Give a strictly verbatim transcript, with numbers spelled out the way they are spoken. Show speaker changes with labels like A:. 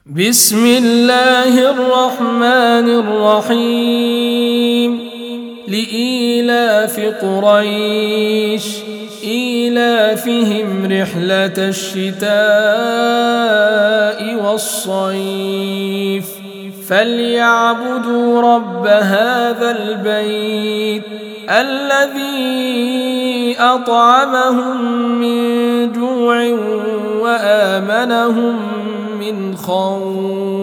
A: بسم الله الرحمن الرحيم لإيلاف قريش إيلافهم رحلة الشتاء والصيف فليعبدوا رب هذا البيت الذي أطعمهم من جوع وآمنهم من خوف.